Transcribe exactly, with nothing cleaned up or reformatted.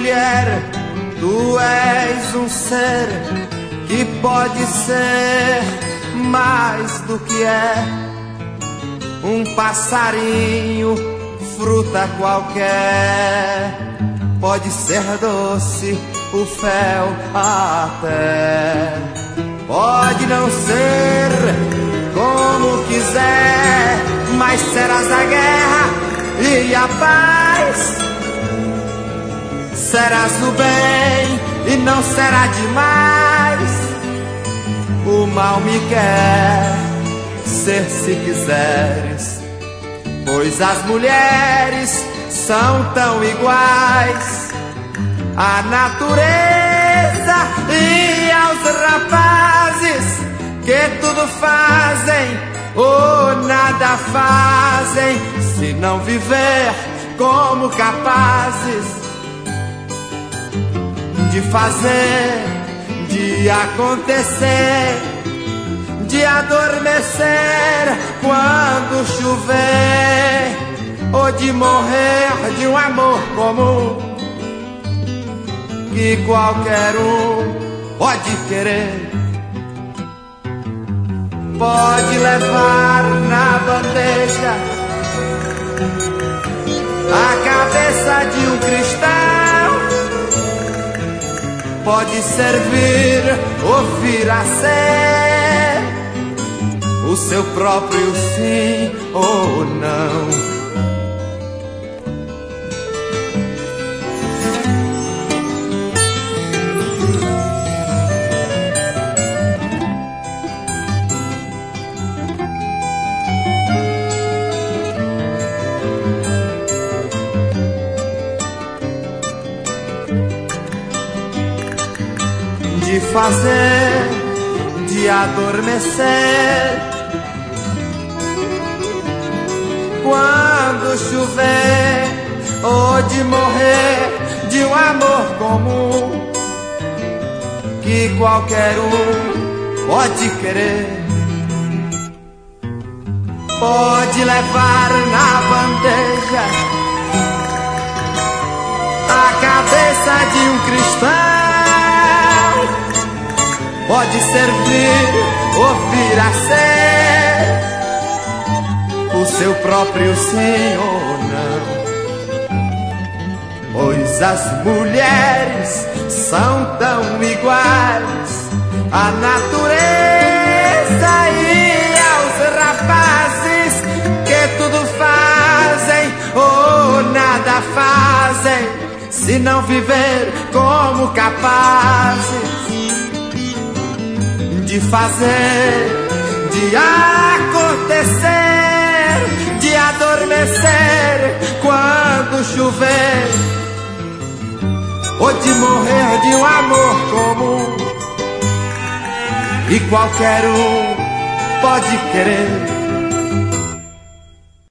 mulher, tu és um ser que pode ser mais do que é. Um passarinho, fruta qualquer, pode ser doce, o fel até. Pode não ser como quiser, mas serás a guerra e a paz. Serás o bem e não será demais. O mal me quer ser se quiseres, pois as mulheres são tão iguais à natureza e aos rapazes que tudo fazem ou nada fazem, se não viver como capazes de fazer, de acontecer, de adormecer quando chover, ou de morrer de um amor comum que qualquer um pode querer. Pode levar na bandeja a cabeça de um cristão, pode servir, ouvir a ser o seu próprio sim ou não. De fazer, de adormecer quando chover, ou de morrer de um amor comum que qualquer um pode querer. Pode levar na bandeja a cabeça de um cristão, pode servir, ouvir a ser o seu próprio sim ou não. Pois as mulheres são tão iguais à natureza e aos rapazes que tudo fazem ou nada fazem, se não viver como capazes de fazer, de acontecer, de adormecer quando chover, ou de morrer de um amor comum e qualquer um pode querer.